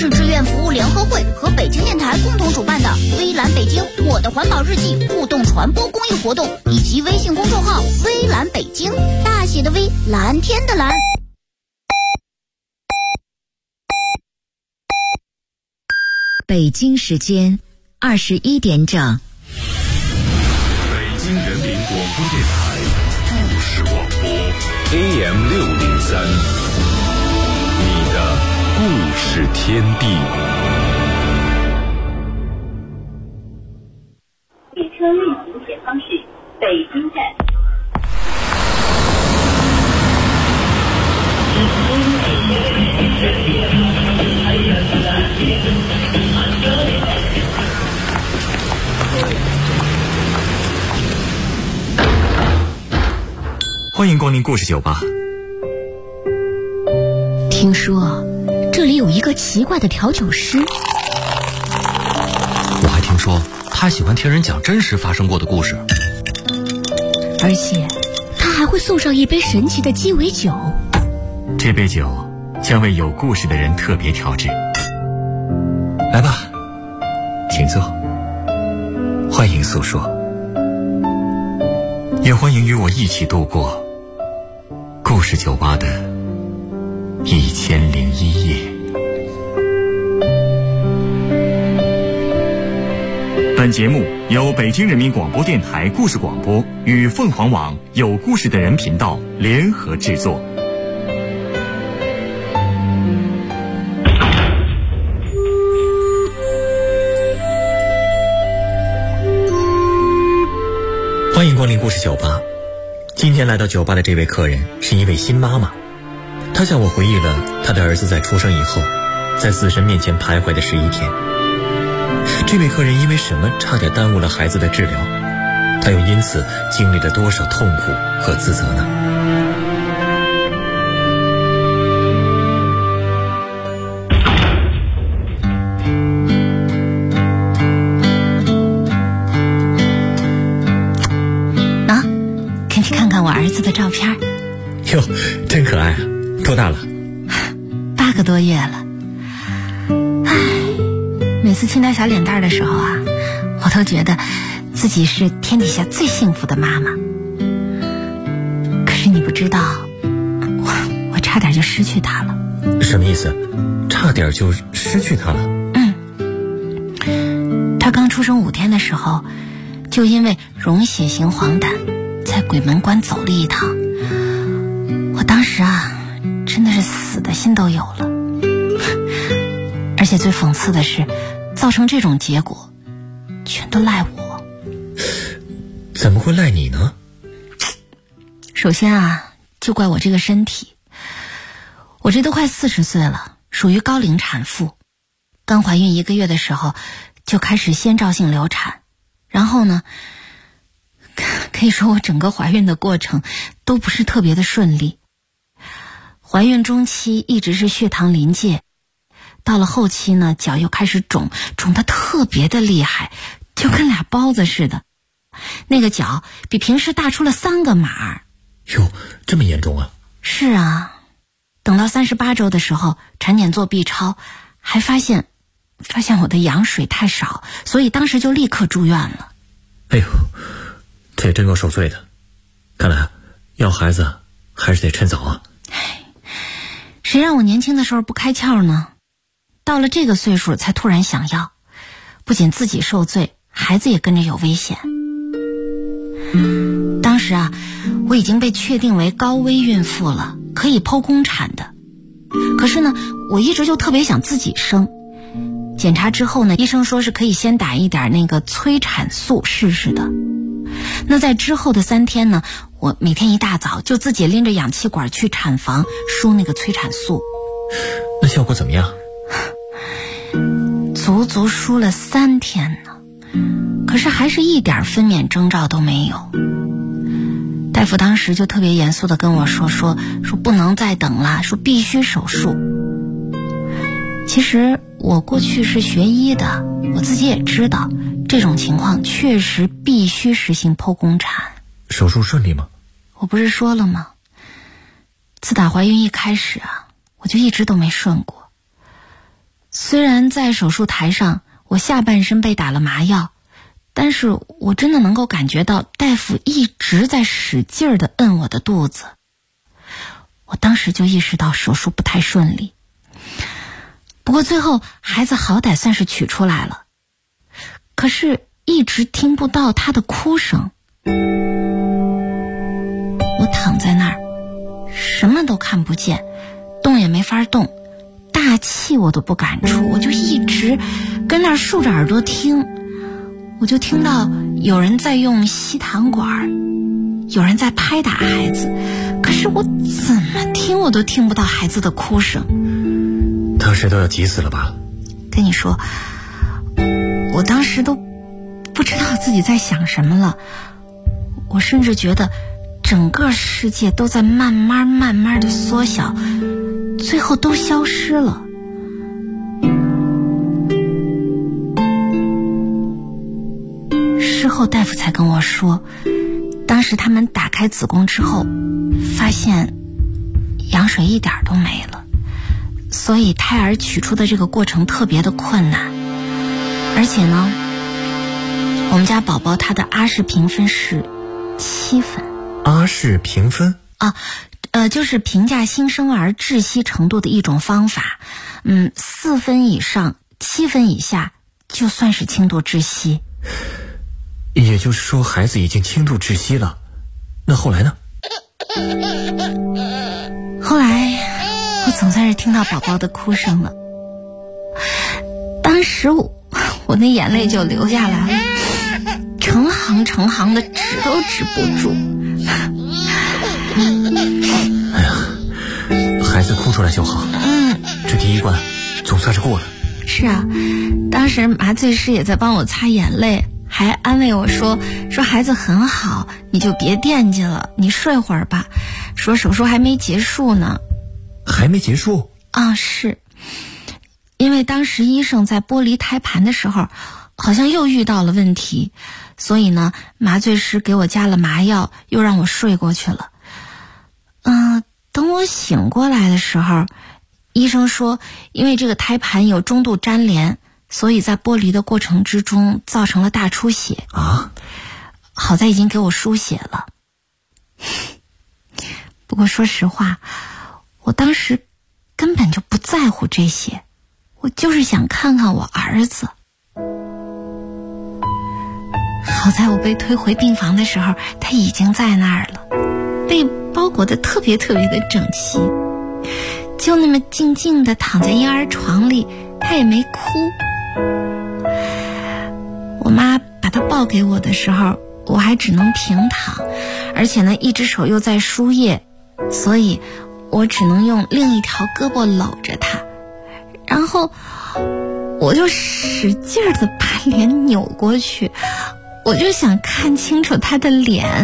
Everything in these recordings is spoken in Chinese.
市志愿服务联合会和北京电台共同主办的微蓝北京我的环保日记互动传播公益活动，以及微信公众号微蓝北京，大写的微，蓝天的蓝。 北京时间21点整。 北京人民广播电台故事广播 AM603， 你的故事天地。 列车运行前方是北京站。 欢迎光临故事酒吧。 听说这里有一个奇怪的调酒师， 我还听说他喜欢听人讲真实发生过的故事， 而且他还会送上一杯神奇的鸡尾酒。 这杯酒将为有故事的人特别调制。来吧，请坐，欢迎诉说，也欢迎与我一起度过故事酒吧的1001夜。本节目由北京人民广播电台故事广播与凤凰网有故事的人频道联合制作。欢迎光临故事酒吧。今天来到酒吧的这位客人是一位新妈妈，她向我回忆了她的儿子在出生以后在死神面前徘徊的11天。这位客人因为什么差点耽误了孩子的治疗？他又因此经历了多少痛苦和自责呢？ 我儿子的照片。 哟，真可爱啊！多大了 ？8个多月了。唉，每次亲他小脸蛋的时候啊，我都觉得自己是天底下最幸福的妈妈。可是你不知道，我差点就失去他了。 什么意思？差点就失去他了？ 他刚出生5天的时候，就因为溶血型黄疸在鬼门关走了一趟。我当时啊，真的是死的心都有了。而且最讽刺的是，造成这种结果全都赖我。 怎么会赖你呢？ 首先啊，就怪我这个身体。我这都快40岁了，属于高龄产妇。刚怀孕1个月的时候就开始先兆性流产，然后呢，可以说我整个怀孕的过程都不是特别的顺利。怀孕中期一直是血糖临界，到了后期呢，脚又开始肿得特别的厉害，就跟俩包子似的。那个脚比平时大出了3个码。 哟，这么严重啊？ 是啊，等到38周的时候，产检做 B 超，还发现我的羊水太少，所以当时就立刻住院了。 哎呦，这也真够受罪的。看来要孩子还是得趁早啊。 谁让我年轻的时候不开窍呢？到了这个岁数才突然想要，不仅自己受罪，孩子也跟着有危险。当时啊，我已经被确定为高危孕妇了，可以剖宫产的。可是呢，我一直就特别想自己生。检查之后呢，医生说是可以先打一点那个催产素试试的。那在之后的3天呢，我每天一大早就自己拎着氧气管去产房输那个催产素。 那效果怎么样？ 足足输了3天呢，可是还是一点分娩征兆都没有。大夫当时就特别严肃地跟我说不能再等了，说必须手术。其实我过去是学医的，我自己也知道这种情况确实必须实行剖宫产。 手术顺利吗？ 我不是说了吗？自打怀孕一开始啊，我就一直都没顺过。 虽然在手术台上我下半身被打了麻药，但是我真的能够感觉到大夫一直在使劲地摁我的肚子。我当时就意识到手术不太顺利，不过最后孩子好歹算是取出来了，可是一直听不到他的哭声。我躺在那儿，什么都看不见，动也没法动，大气我都不敢出，我就一直跟那儿竖着耳朵听。我就听到有人在用吸糖管，有人在拍打孩子，可是我怎么听我都听不到孩子的哭声。 当时都要急死了吧？ 跟你说，我当时都不知道自己在想什么了，我甚至觉得整个世界都在慢慢的缩小，最后都消失了。事后大夫才跟我说，当时他们打开子宫之后发现羊水一点都没了，所以胎儿取出的这个过程特别的困难。而且呢，我们家宝宝他的阿氏评分是7分。 阿氏评分啊，就是评价新生儿窒息程度的一种方法。4分以上7分以下就算是轻度窒息。 也就是说孩子已经轻度窒息了，那后来呢？ 后来我总算是听到宝宝的哭声了，当时我那眼泪就流下来了，成行的止都止不住。 哎呀，孩子哭出来就好。这第一关总算是过了。 是啊，当时麻醉师也在帮我擦眼泪，还安慰我说孩子很好，你就别惦记了，你睡会儿吧，说手术还没结束呢。 还没结束？ 啊，是因为当时医生在剥离胎盘的时候好像又遇到了问题，所以呢麻醉师给我加了麻药，又让我睡过去了。等我醒过来的时候，医生说因为这个胎盘有中度粘连，所以在剥离的过程之中造成了大出血啊。 好在已经给我输血了。不过说实话，我当时根本就不在乎这些，我就是想看看我儿子。好在我被推回病房的时候，他已经在那儿了，被包裹得特别的整齐，就那么静静地躺在婴儿床里，他也没哭。我妈把他抱给我的时候，我还只能平躺，而且呢一只手又在输液，所以我只能用另一条胳膊搂着他，然后我就使劲地把脸扭过去，我就想看清楚他的脸。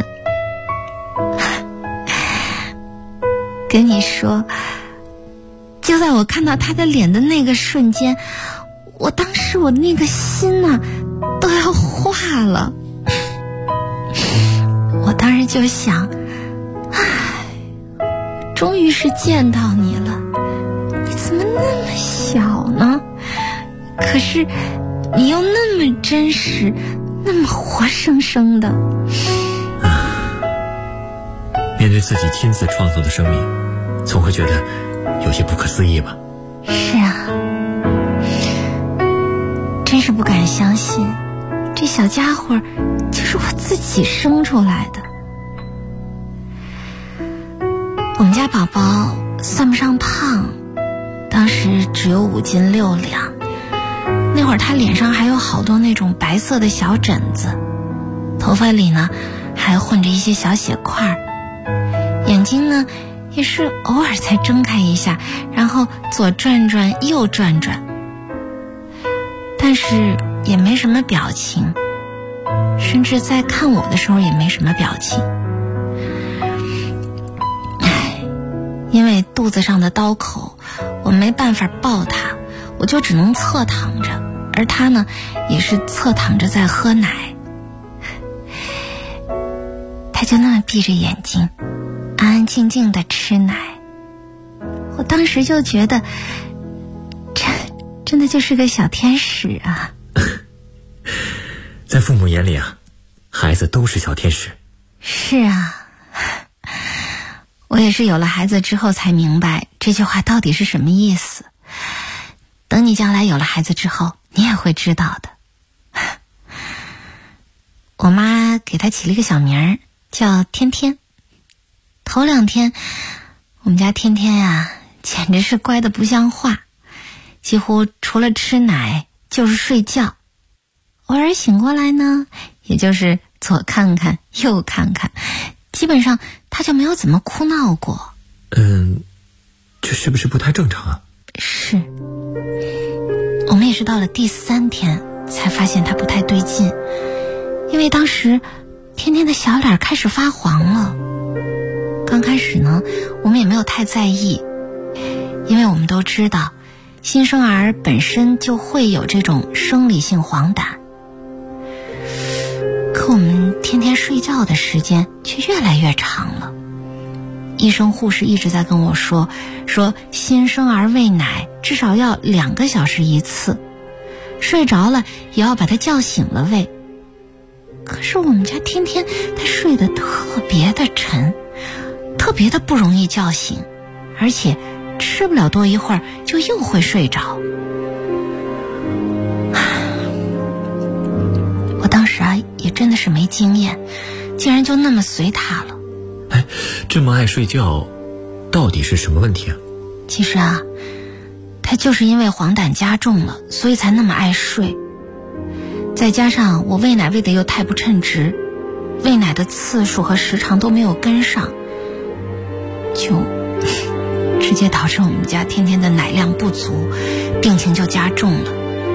跟你说，就在我看到他的脸的那个瞬间，我当时我那个心啊都要化了。我当时就想，终于是见到你了，你怎么那么小呢？可是你又那么真实，那么活生生的。 面对自己亲自创造的生命，总会觉得有些不可思议吧。 是啊，真是不敢相信，这小家伙就是我自己生出来的。我们家宝宝算不上胖，当时只有5斤6两。那会儿他脸上还有好多那种白色的小疹子，头发里呢还混着一些小血块，眼睛呢也是偶尔才睁开一下，然后左转转右转转，但是也没什么表情，甚至在看我的时候也没什么表情。因为肚子上的刀口，我没办法抱他，我就只能侧躺着，而他呢也是侧躺着在喝奶。他就那么闭着眼睛安安静静地吃奶，我当时就觉得真的就是个小天使啊。 在父母眼里啊，孩子都是小天使。 是啊，我也是有了孩子之后才明白这句话到底是什么意思。等你将来有了孩子之后，你也会知道的。我妈给他起了一个小名儿，叫天天。头2天，我们家天天呀，简直是乖得不像话，几乎除了吃奶就是睡觉。偶尔醒过来呢，也就是左看看右看看，基本上他就没有怎么哭闹过。 这是不是不太正常啊？ 是，我们也是到了第3天才发现他不太对劲，因为当时天天的小脸开始发黄了。刚开始呢，我们也没有太在意，因为我们都知道新生儿本身就会有这种生理性黄疸。可我们天天睡觉的时间却越来越长了。医生护士一直在跟我说新生儿喂奶至少要2个小时一次，睡着了也要把他叫醒了喂。可是我们家天天他睡得特别的沉，特别的不容易叫醒，而且吃不了多一会儿就又会睡着。我当时啊也真的是没经验，竟然就那么随他了。 这么爱睡觉到底是什么问题啊？ 其实啊，他就是因为黄疸加重了，所以才那么爱睡。再加上我喂奶喂得又太不称职，喂奶的次数和时长都没有跟上，就直接导致我们家天天的奶量不足，病情就加重了。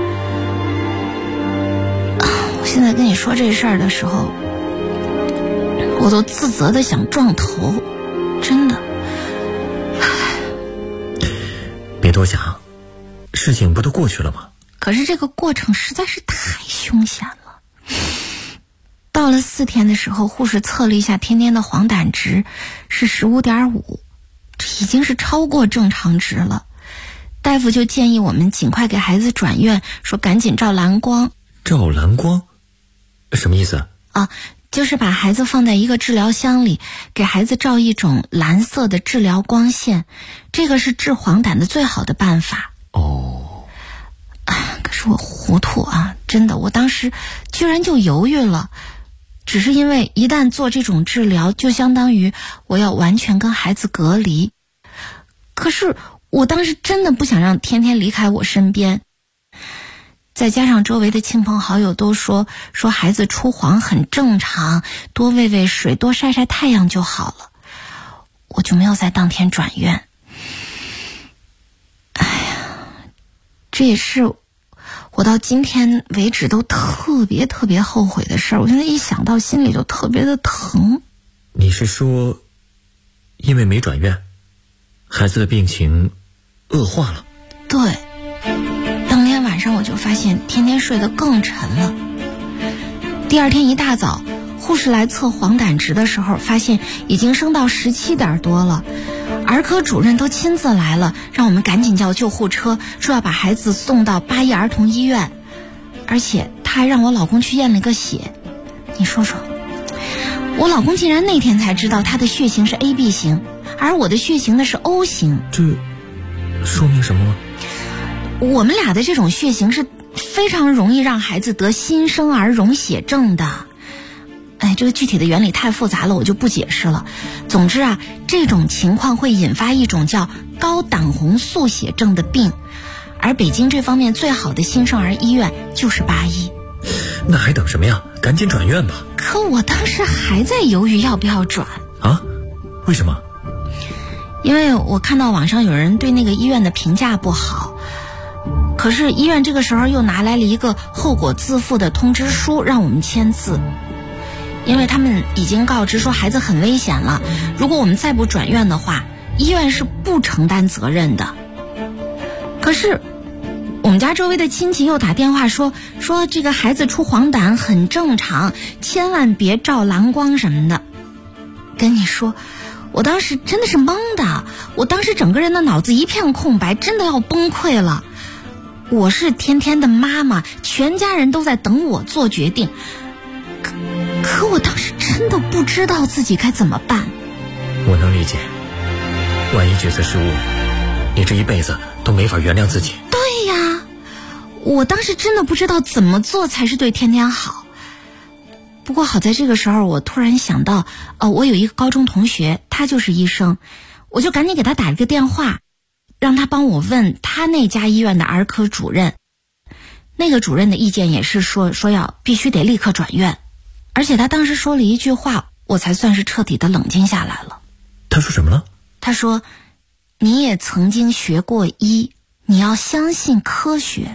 我现在跟你说这事儿的时候，我都自责的想撞头，真的。 别多想，事情不都过去了吗？ 可是这个过程实在是太凶险了。到了4天的时候，护士测了一下天天的黄疸值是15.5，这已经是超过正常值了。大夫就建议我们尽快给孩子转院，说赶紧照蓝光。 照蓝光？什么意思啊？就是把孩子放在一个治疗箱里，给孩子照一种蓝色的治疗光线，这个是治黄疸的最好的办法。可是我糊涂啊，真的，我当时居然就犹豫了，只是因为一旦做这种治疗，就相当于我要完全跟孩子隔离。可是我当时真的不想让天天离开我身边，再加上周围的亲朋好友都说孩子出黄很正常，多喂喂水，多晒晒太阳就好了，我就没有在当天转院。这也是我到今天为止都特别后悔的事儿，我现在一想到心里就特别的疼。 你是说因为没转院，孩子的病情恶化了？ 对，当天晚上我就发现天天睡得更沉了。第2天一大早，护士来测黄疸值的时候，发现已经升到17点多了。儿科主任都亲自来了，让我们赶紧叫救护车，说要把孩子送到8一儿童医院。而且他还让我老公去验了个血。你说说，我老公竟然那天才知道他的血型是 AB 型，而我的血型的是 O 型。 这说明什么吗？ 我们俩的这种血型是非常容易让孩子得新生儿溶血症的。这个具体的原理太复杂了，我就不解释了。总之啊，这种情况会引发一种叫高胆红素血症的病，而北京这方面最好的新生儿医院就是8一。 那还等什么呀？赶紧转院吧。 可我当时还在犹豫要不要转啊？为什么？ 因为我看到网上有人对那个医院的评价不好，可是医院这个时候又拿来了一个后果自负的通知书让我们签字。因为他们已经告知说孩子很危险了，如果我们再不转院的话，医院是不承担责任的。可是我们家周围的亲戚又打电话说这个孩子出黄疸很正常，千万别照蓝光什么的。跟你说，我当时真的是懵的，我当时整个人的脑子一片空白，真的要崩溃了。 我是天天的妈妈，全家人都在等我做决定。可我当时真的不知道自己该怎么办。 我能理解，万一决策失误，你这一辈子都没法原谅自己。 对呀，我当时真的不知道怎么做才是对天天好。不过好在这个时候我突然想到，我有一个高中同学，他就是医生，我就赶紧给他打了个电话，让他帮我问他那家医院的儿科主任。那个主任的意见也是说要必须得立刻转院，而且他当时说了一句话，我才算是彻底的冷静下来了。 他说什么了？ 他说，你也曾经学过医，你要相信科学。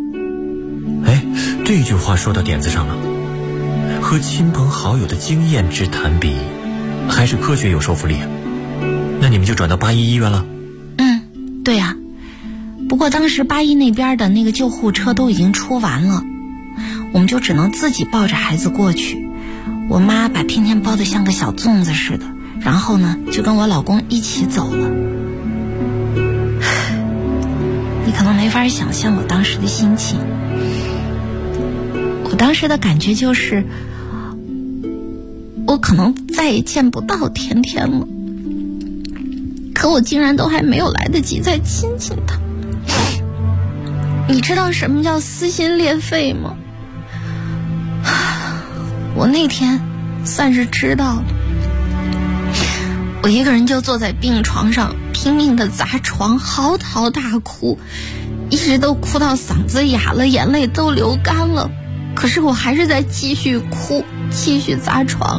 这句话说到点子上了。和亲朋好友的经验之谈比，还是科学有说服力啊。那你们就转到八一医院了？ 对啊。不过当时八一那边的那个救护车都已经出完了，我们就只能自己抱着孩子过去。我妈把天天包得像个小粽子似的，然后呢就跟我老公一起走了。你可能没法想象我当时的心情。我当时的感觉就是，我可能再也见不到天天了，可我竟然都还没有来得及再亲亲他。你知道什么叫撕心裂肺吗？我那天算是知道了。我一个人就坐在病床上拼命的砸床，嚎啕大哭，一直都哭到嗓子哑了，眼泪都流干了，可是我还是在继续哭，继续砸床。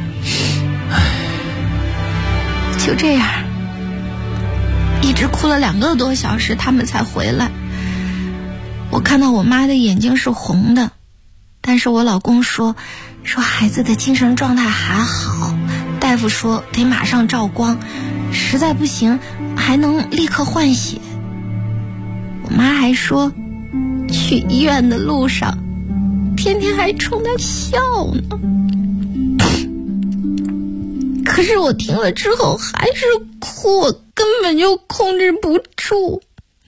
就这样一直哭了2个多小时，他们才回来。我看到我妈的眼睛是红的，但是我老公说孩子的精神状态还好，大夫说得马上照光，实在不行还能立刻换血。我妈还说去医院的路上天天还冲他笑呢。可是我听了之后还是哭，我根本就控制不住。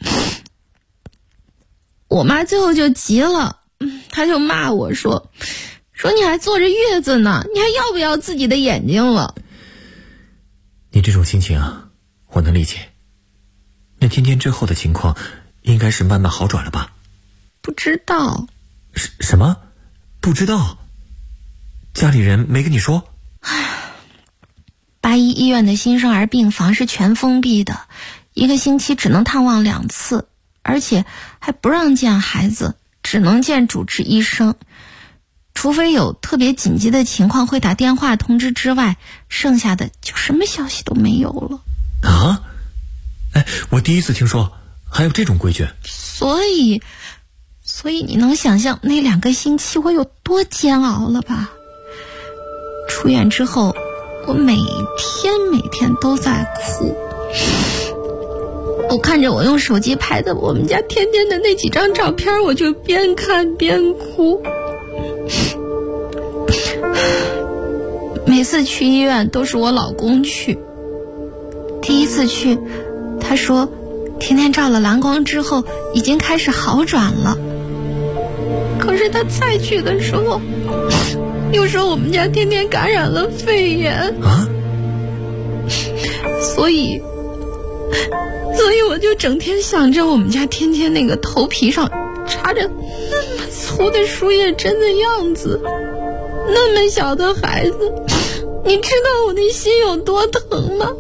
我妈最后就急了，她就骂我说你还坐着月子呢，你还要不要自己的眼睛了？ 你这种心情啊，我能理解。那天天之后的情况应该是慢慢好转了吧？ 不知道。 什么？不知道？家里人没跟你说？ 八一医院的新生儿病房是全封闭的，1个星期只能探望2次，而且还不让见孩子，只能见主治医生。除非有特别紧急的情况会打电话通知之外，剩下的就什么消息都没有了。 啊？我第一次听说还有这种规矩。所以你能想象那2个星期我有多煎熬了吧？出院之后我每天都在哭。我看着我用手机拍的我们家天天的那几张照片，我就边看边哭。每次去医院都是我老公去。第一次去，他说天天照了蓝光之后已经开始好转了。可是他再去的时候又说我们家天天感染了肺炎啊，所以我就整天想着我们家天天那个头皮上插着那么粗的输液针的样子，那么小的孩子，你知道我那心有多疼吗？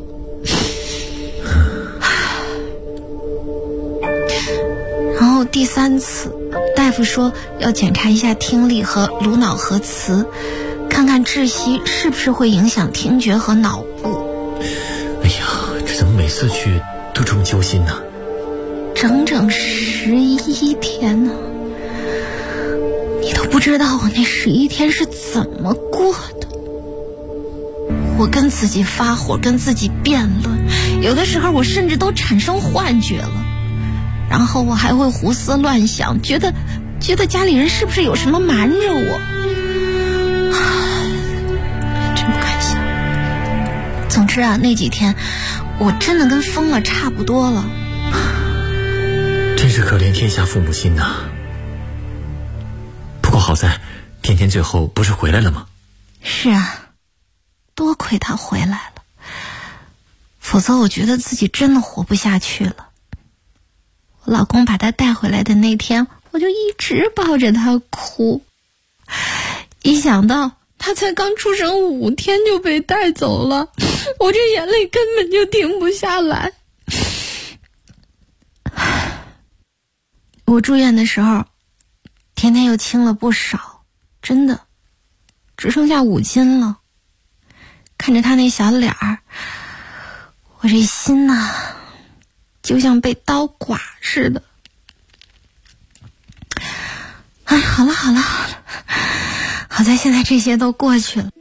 然后第3次，大夫说要检查一下听力和颅脑核磁，看看窒息是不是会影响听觉和脑部。哎呀，这怎么每次去都这么揪心呢？整整11天呢，你都不知道我那11天是怎么过的。我跟自己发火，跟自己辩论，有的时候我甚至都产生幻觉了。然后我还会胡思乱想，觉得家里人是不是有什么瞒着我，真不敢想。总之啊，那几天我真的跟疯了差不多了。真是可怜天下父母心呐。不过好在天天最后不是回来了吗？ 是啊，多亏他回来了，否则我觉得自己真的活不下去了。我老公把他带回来的那天，我就一直抱着他哭，一想到他才刚出生5天就被带走了，我这眼泪根本就停不下来。我住院的时候，天天又轻了不少，真的只剩下5斤了。看着他那小脸儿，我这心呐，就像被刀剐似的。哎，好了，好在现在这些都过去了。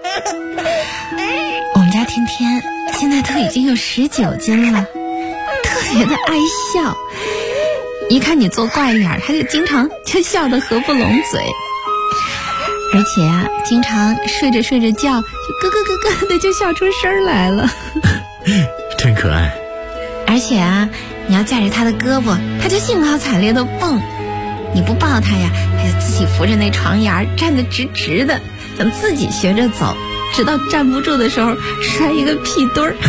我们家天天现在都已经有19斤了，特别的爱笑，一看你做怪脸，他就经常就笑得合不拢嘴，而且啊，经常睡着觉就咯咯咯的就笑出声来了。 真可爱。 而且啊，你要架着他的胳膊，他就兴高采烈的蹦，你不抱他呀，他就自己扶着那床沿站得直直的，想自己学着走，直到站不住的时候摔一个屁墩儿。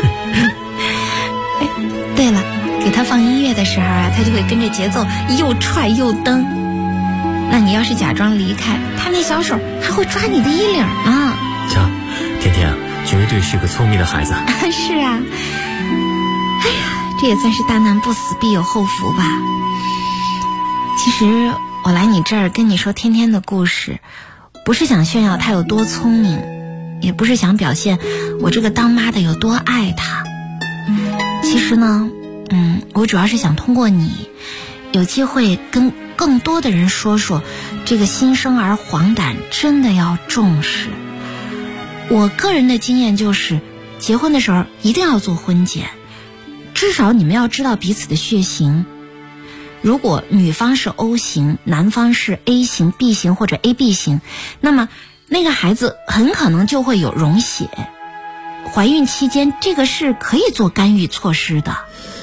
哎，对了，给他放音乐的时候啊，他就会跟着节奏又踹又蹬。那你要是假装离开，他那小手还会抓你的衣领啊。 瞧，天天啊，绝对是个聪明的孩子。 是啊，哎呀，这也算是大难不死必有后福吧。其实我来你这儿跟你说天天的故事，不是想炫耀他有多聪明，也不是想表现我这个当妈的有多爱他。其实呢，我主要是想通过你，有机会跟更多的人说说，这个新生儿黄疸真的要重视。我个人的经验就是，结婚的时候一定要做婚检，至少你们要知道彼此的血型。如果女方是 O 型，男方是 A 型、B 型或者 AB 型，那么那个孩子很可能就会有溶血。怀孕期间这个是可以做干预措施的。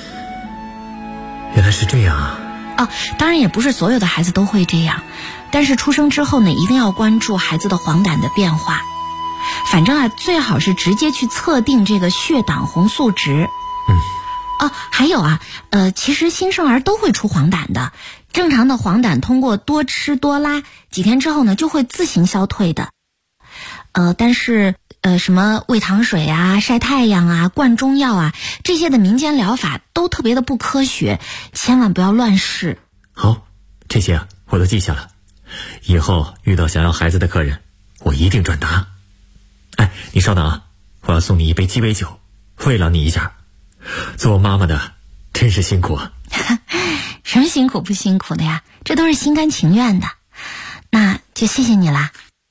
原来是这样啊。 当然也不是所有的孩子都会这样，但是出生之后呢，一定要关注孩子的黄疸的变化。反正啊，最好是直接去测定这个血党红素值。还有啊，其实新生儿都会出黄疸的，正常的黄疸通过多吃多拉，几天之后呢就会自行消退的。但是什么喂糖水啊、晒太阳啊、灌中药啊，这些的民间疗法都特别的不科学，千万不要乱试。 好，这些啊我都记下了，以后遇到想要孩子的客人，我一定转达。哎，你稍等啊，我要送你一杯鸡尾酒，慰劳你一下。做妈妈的真是辛苦啊。 什么辛苦不辛苦的呀，这都是心甘情愿的。那就谢谢你啦。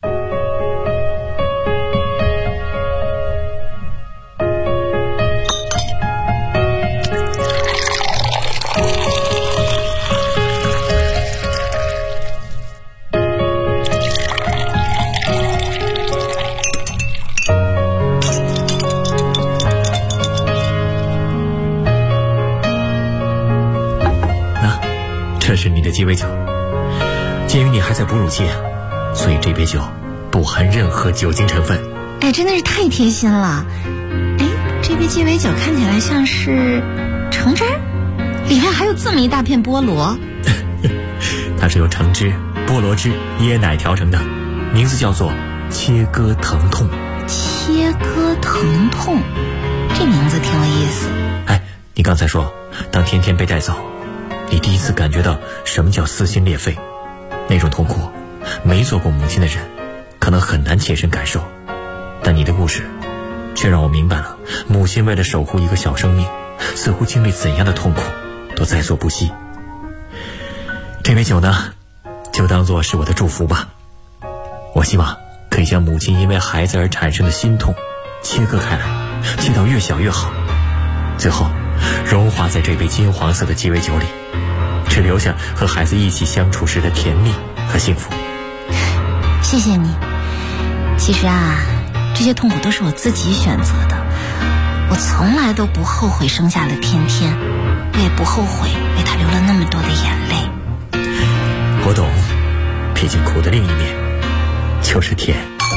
这是你的鸡尾酒，鉴于你还在哺乳期，所以这杯酒不含任何酒精成分。 哎，真的是太贴心了。哎，这杯鸡尾酒看起来像是橙汁儿，里面还有这么一大片菠萝。 它是由橙汁、菠萝汁、椰奶调成的，名字叫做切割疼痛。 切割疼痛，这名字挺有意思。 哎，你刚才说当天天被带走，你第一次感觉到什么叫撕心裂肺，那种痛苦没做过母亲的人可能很难切身感受，但你的故事却让我明白了，母亲为了守护一个小生命，似乎经历怎样的痛苦都在所不惜。这杯酒呢，就当作是我的祝福吧。我希望可以将母亲因为孩子而产生的心痛切割开来，切到越小越好，最后融化在这杯金黄色的鸡尾酒里，只留下和孩子一起相处时的甜蜜和幸福。 谢谢你。其实啊，这些痛苦都是我自己选择的。 我从来都不后悔生下了天天，我也不后悔为他流了那么多的眼泪。 我懂，毕竟苦的另一面就是甜。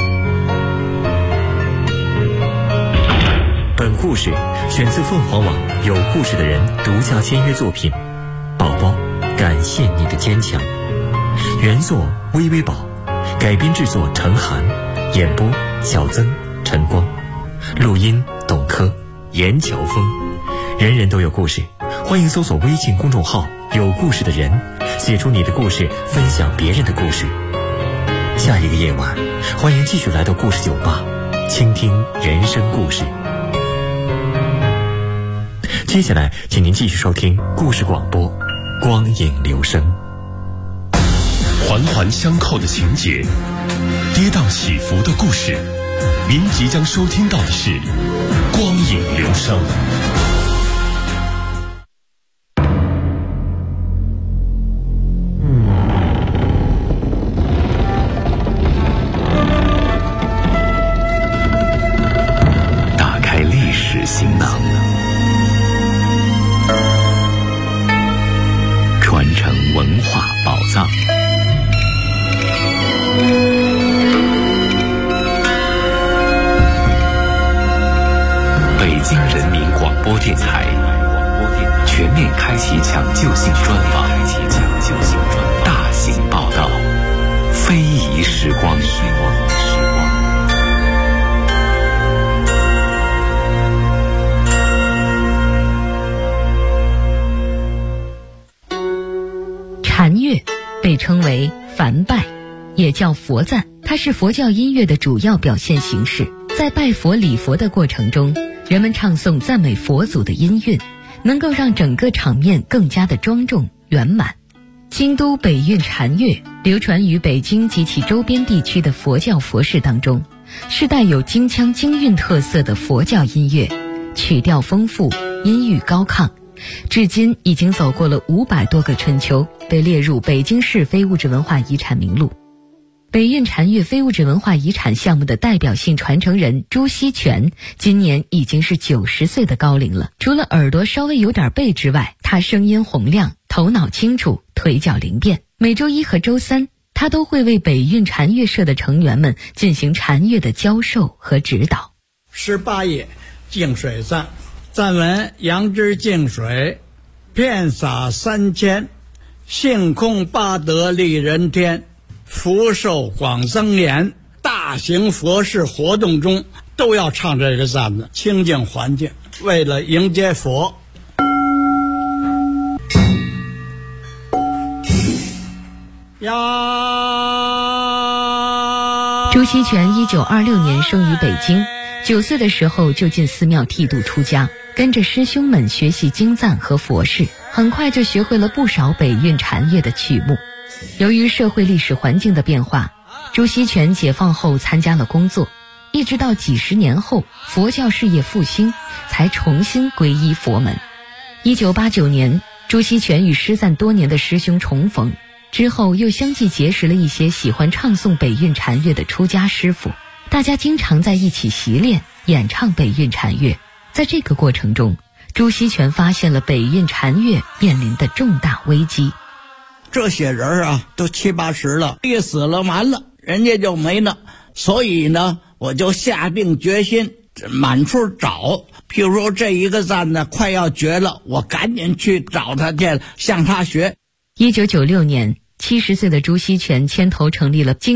本故事选自凤凰网有故事的人独家签约作品《宝宝，感谢你的坚强》，原作微微宝，改编制作陈涵，演播小曾、陈光，录音董珂、严乔峰。人人都有故事，欢迎搜索微信公众号有故事的人，写出你的故事，分享别人的故事。下一个夜晚，欢迎继续来到故事酒吧，倾听人生故事。接下来请您继续收听故事广播，光影留声。 环环相扣的情节，跌宕起伏的故事，您即将收听到的是光影留声。打开历史行囊，传承文化宝藏。北京人民广播电台全面开启抢救性专访，大型报道，非遗时光。 禅乐被称为梵拜，也叫佛赞，它是佛教音乐的主要表现形式。在拜佛礼佛的过程中，人们唱诵赞美佛祖的音韵，能够让整个场面更加的庄重圆满。京都北韵禅乐流传于北京及其周边地区的佛教佛事当中，是带有京腔京韵特色的佛教音乐，曲调丰富，音域高亢，至今已经走过了500多个春秋，被列入北京市非物质文化遗产名录。北韵禅乐非物质文化遗产项目的代表性传承人朱锡全今年已经是90岁的高龄了。除了耳朵稍微有点背之外，他声音洪亮，头脑清楚，腿脚灵便。每周一和周三，他都会为北韵禅乐社的成员们进行禅乐的教授和指导。 18页净水赞，赞文：杨枝净水，遍洒3000，性空八德利人天，福寿广增延。大型佛事活动中都要唱这个赞的，清净环境，为了迎接佛。呀， 朱锡全1926年生于北京，9岁的时候就进寺庙剃度出家，跟着师兄们学习经赞和佛事，很快就学会了不少北韵禅乐的曲目。由于社会历史环境的变化，朱锡全解放后参加了工作，一直到几十年后佛教事业复兴，才重新皈依佛门。1989年，朱锡全与师赞多年的师兄重逢，之后又相继结识了一些喜欢唱诵北韵禅乐的出家师傅，大家经常在一起习练演唱北韵禅乐。在这个过程中，朱锡全发现了北韵禅乐面临的重大危机。 这些人啊，都70、80了，一死了完了，人家就没了。所以呢，我就下定决心满处找。譬如说这一个赞呢快要绝了，我赶紧去找他去，向他学。 1996年，70岁的朱锡全牵头成立了京